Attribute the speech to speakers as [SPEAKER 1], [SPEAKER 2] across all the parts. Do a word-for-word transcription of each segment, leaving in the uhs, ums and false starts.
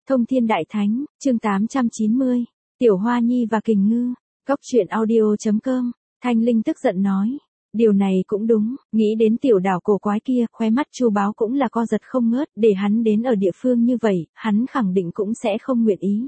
[SPEAKER 1] Thông Thiên Đại Thánh, chương tám trăm chín mươi, Tiểu Hoa Nhi và Kình Ngư, Cốc truyện audio chấm com, Thanh Linh tức giận nói. Điều này cũng đúng, nghĩ đến tiểu đảo cổ quái kia, khóe mắt Chu Báo cũng là co giật không ngớt, để hắn đến ở địa phương như vậy, hắn khẳng định cũng sẽ không nguyện ý.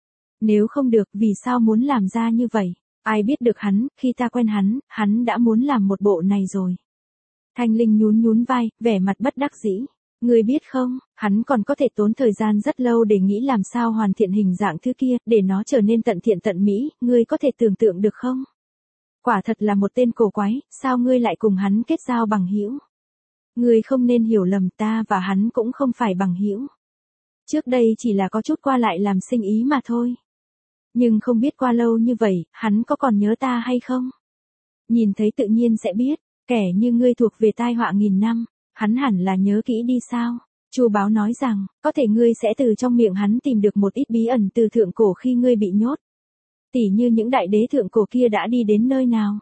[SPEAKER 1] Nếu không được, vì sao muốn làm ra như vậy? Ai biết được hắn, khi ta quen hắn, hắn đã muốn làm một bộ này rồi. Thanh Linh nhún nhún vai, vẻ mặt bất đắc dĩ. Ngươi biết không, hắn còn có thể tốn thời gian rất lâu để nghĩ làm sao hoàn thiện hình dạng thứ kia, để nó trở nên tận thiện tận mỹ, ngươi có thể tưởng tượng được không? Quả thật là một tên cổ quái, sao ngươi lại cùng hắn kết giao bằng hữu? Ngươi không nên hiểu lầm, ta và hắn cũng không phải bằng hữu. Trước đây chỉ là có chút qua lại làm sinh ý mà thôi. Nhưng không biết qua lâu như vậy, hắn có còn nhớ ta hay không? Nhìn thấy tự nhiên sẽ biết, kẻ như ngươi thuộc về tai họa nghìn năm, hắn hẳn là nhớ kỹ đi sao? Chu Báo nói rằng, có thể ngươi sẽ từ trong miệng hắn tìm được một ít bí ẩn từ thượng cổ khi ngươi bị nhốt. Tỉ như những đại đế thượng cổ kia đã đi đến nơi nào?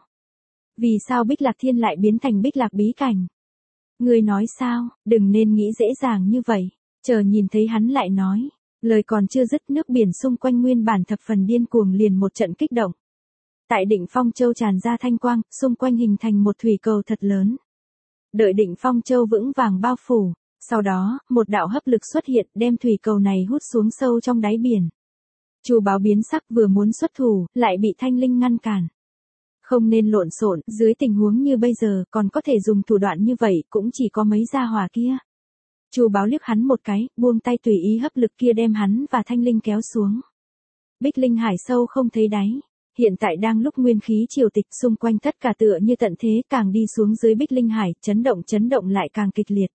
[SPEAKER 1] Vì sao Bích Lạc Thiên lại biến thành Bích Lạc bí cảnh? Ngươi nói sao, đừng nên nghĩ dễ dàng như vậy. Chờ nhìn thấy hắn lại nói, lời còn chưa dứt, nước biển xung quanh nguyên bản thập phần điên cuồng liền một trận kích động. Tại Định Phong Châu tràn ra thanh quang, xung quanh hình thành một thủy cầu thật lớn. Đợi Định Phong Châu vững vàng bao phủ, sau đó, một đạo hấp lực xuất hiện đem thủy cầu này hút xuống sâu trong đáy biển. Chu Báo biến sắc, vừa muốn xuất thủ, lại bị Thanh Linh ngăn cản. Không nên lộn xộn, dưới tình huống như bây giờ, còn có thể dùng thủ đoạn như vậy, cũng chỉ có mấy gia hỏa kia. Chu Báo liếc hắn một cái, buông tay tùy ý hấp lực kia đem hắn và Thanh Linh kéo xuống. Bích Linh hải sâu không thấy đáy. Hiện tại đang lúc nguyên khí triều tịch, xung quanh tất cả tựa như tận thế, càng đi xuống dưới Bích Linh hải, chấn động chấn động lại càng kịch liệt.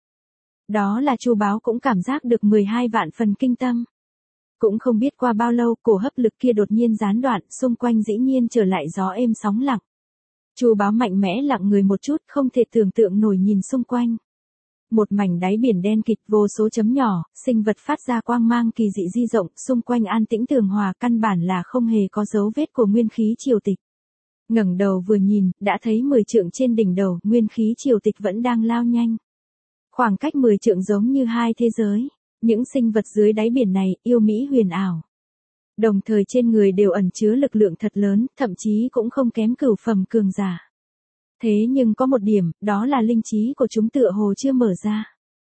[SPEAKER 1] Đó là Chu Báo cũng cảm giác được mười hai vạn phần kinh tâm. Cũng không biết qua bao lâu, cổ hấp lực kia đột nhiên gián đoạn, xung quanh dĩ nhiên trở lại gió êm sóng lặng. Chu Báo mạnh mẽ lặng người một chút, không thể tưởng tượng nổi nhìn xung quanh. Một mảnh đáy biển đen kịt, vô số chấm nhỏ, sinh vật phát ra quang mang kỳ dị di rộng, xung quanh an tĩnh tường hòa, căn bản là không hề có dấu vết của nguyên khí triều tịch. Ngẩng đầu vừa nhìn, đã thấy mười trượng trên đỉnh đầu, nguyên khí triều tịch vẫn đang lao nhanh. Khoảng cách mười trượng giống như hai thế giới, những sinh vật dưới đáy biển này, yêu mỹ huyền ảo. Đồng thời trên người đều ẩn chứa lực lượng thật lớn, thậm chí cũng không kém cửu phẩm cường giả. Thế nhưng có một điểm, đó là linh trí của chúng tựa hồ chưa mở ra.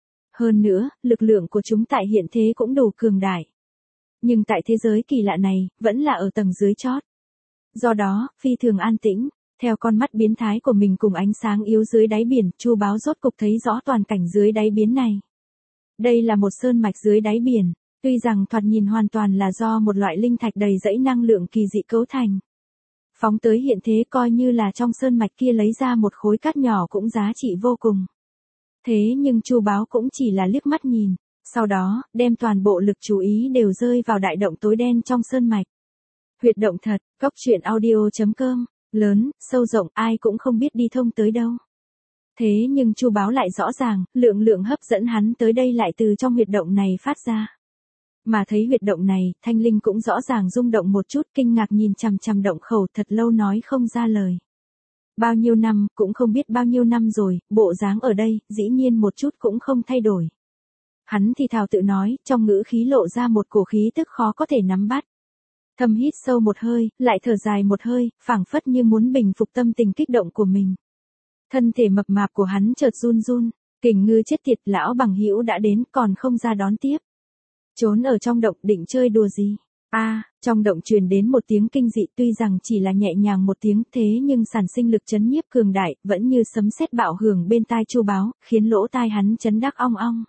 [SPEAKER 1] Hơn nữa, lực lượng của chúng tại hiện thế cũng đủ cường đại. Nhưng tại thế giới kỳ lạ này, vẫn là ở tầng dưới chót. Do đó, phi thường an tĩnh, theo con mắt biến thái của mình cùng ánh sáng yếu dưới đáy biển, Chu Báo rốt cục thấy rõ toàn cảnh dưới đáy biển này. Đây là một sơn mạch dưới đáy biển, tuy rằng thoạt nhìn hoàn toàn là do một loại linh thạch đầy dẫy năng lượng kỳ dị cấu thành. Phóng tới hiện thế coi như là trong sơn mạch kia lấy ra một khối cát nhỏ cũng giá trị vô cùng. Thế nhưng Chu Báo cũng chỉ là liếc mắt nhìn, sau đó, đem toàn bộ lực chú ý đều rơi vào đại động tối đen trong sơn mạch. Huyệt động thật, Cốc truyện audio chấm com, lớn, sâu rộng, ai cũng không biết đi thông tới đâu. Thế nhưng Chu Báo lại rõ ràng, lượng lượng hấp dẫn hắn tới đây lại từ trong huyệt động này phát ra. Mà thấy huyệt động này, Thanh Linh cũng rõ ràng rung động một chút, kinh ngạc nhìn chằm chằm động khẩu thật lâu nói không ra lời. Bao nhiêu năm, cũng không biết bao nhiêu năm rồi, bộ dáng ở đây, dĩ nhiên một chút cũng không thay đổi. Hắn thì thào tự nói, trong ngữ khí lộ ra một cổ khí tức khó có thể nắm bắt. Thầm hít sâu một hơi, lại thở dài một hơi, phảng phất như muốn bình phục tâm tình kích động của mình. Thân thể mập mạp của hắn chợt run run, Kình Ngư chết tiệt, lão bằng hữu đã đến, còn không ra đón tiếp. Trốn ở trong động định chơi đùa gì? A, à, trong động truyền đến một tiếng kinh dị, tuy rằng chỉ là nhẹ nhàng một tiếng, thế nhưng sản sinh lực chấn nhiếp cường đại, vẫn như sấm sét bạo hưởng bên tai Chu Báo, khiến lỗ tai hắn chấn đắc ong ong.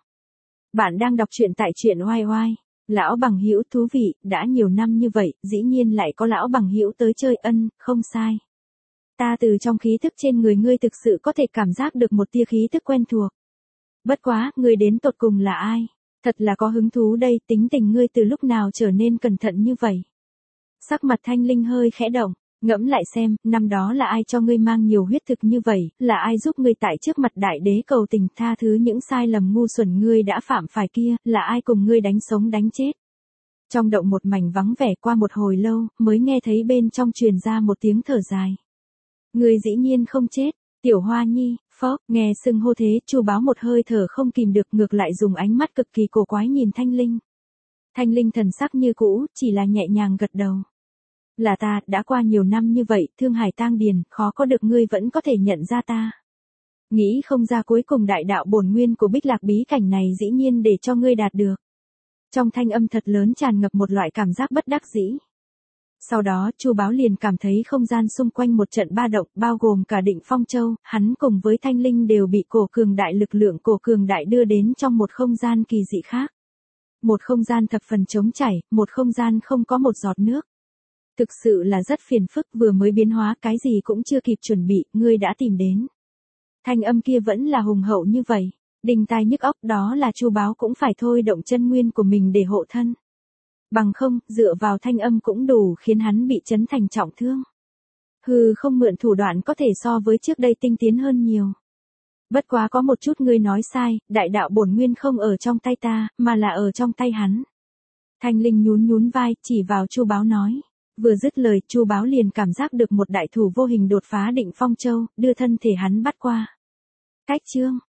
[SPEAKER 1] Bạn đang đọc truyện tại truyện oai oai. Lão bằng hữu thú vị, đã nhiều năm như vậy, dĩ nhiên lại có lão bằng hữu tới chơi, ân, không sai. Ta từ trong khí thức trên người ngươi thực sự có thể cảm giác được một tia khí thức quen thuộc. Bất quá, ngươi đến tột cùng là ai? Thật là có hứng thú đây, tính tình ngươi từ lúc nào trở nên cẩn thận như vậy? Sắc mặt Thanh Linh hơi khẽ động, ngẫm lại xem, năm đó là ai cho ngươi mang nhiều huyết thực như vậy, là ai giúp ngươi tại trước mặt đại đế cầu tình tha thứ những sai lầm ngu xuẩn ngươi đã phạm phải kia, là ai cùng ngươi đánh sống đánh chết? Trong động một mảnh vắng vẻ, qua một hồi lâu, mới nghe thấy bên trong truyền ra một tiếng thở dài. Ngươi dĩ nhiên không chết, Tiểu Hoa Nhi, phốc, nghe xưng hô thế, Chu Báo một hơi thở không kìm được, ngược lại dùng ánh mắt cực kỳ cổ quái nhìn Thanh Linh. Thanh Linh thần sắc như cũ, chỉ là nhẹ nhàng gật đầu. Là ta, đã qua nhiều năm như vậy, Thương Hải tang điền, khó có được ngươi vẫn có thể nhận ra ta. Nghĩ không ra cuối cùng đại đạo bổn nguyên của Bích Lạc bí cảnh này dĩ nhiên để cho ngươi đạt được. Trong thanh âm thật lớn tràn ngập một loại cảm giác bất đắc dĩ. Sau đó, Chu Báo liền cảm thấy không gian xung quanh một trận ba động, bao gồm cả Định Phong Châu, hắn cùng với Thanh Linh đều bị cổ cường đại lực lượng cổ cường đại đưa đến trong một không gian kỳ dị khác. Một không gian thập phần trống chảy, một không gian không có một giọt nước. Thực sự là rất phiền phức, vừa mới biến hóa cái gì cũng chưa kịp chuẩn bị, ngươi đã tìm đến. Thanh âm kia vẫn là hùng hậu như vậy, đinh tai nhức óc, đó là Chu Báo cũng phải thôi động chân nguyên của mình để hộ thân. Bằng không, dựa vào thanh âm cũng đủ khiến hắn bị chấn thành trọng thương. Hừ, không mượn thủ đoạn có thể so với trước đây tinh tiến hơn nhiều. Bất quá có một chút ngươi nói sai, đại đạo bổn nguyên không ở trong tay ta, mà là ở trong tay hắn. Thanh Linh nhún nhún vai, chỉ vào Chu Báo nói. Vừa dứt lời, Chu Báo liền cảm giác được một đại thủ vô hình đột phá Định Phong Châu, đưa thân thể hắn bắt qua. Cách chương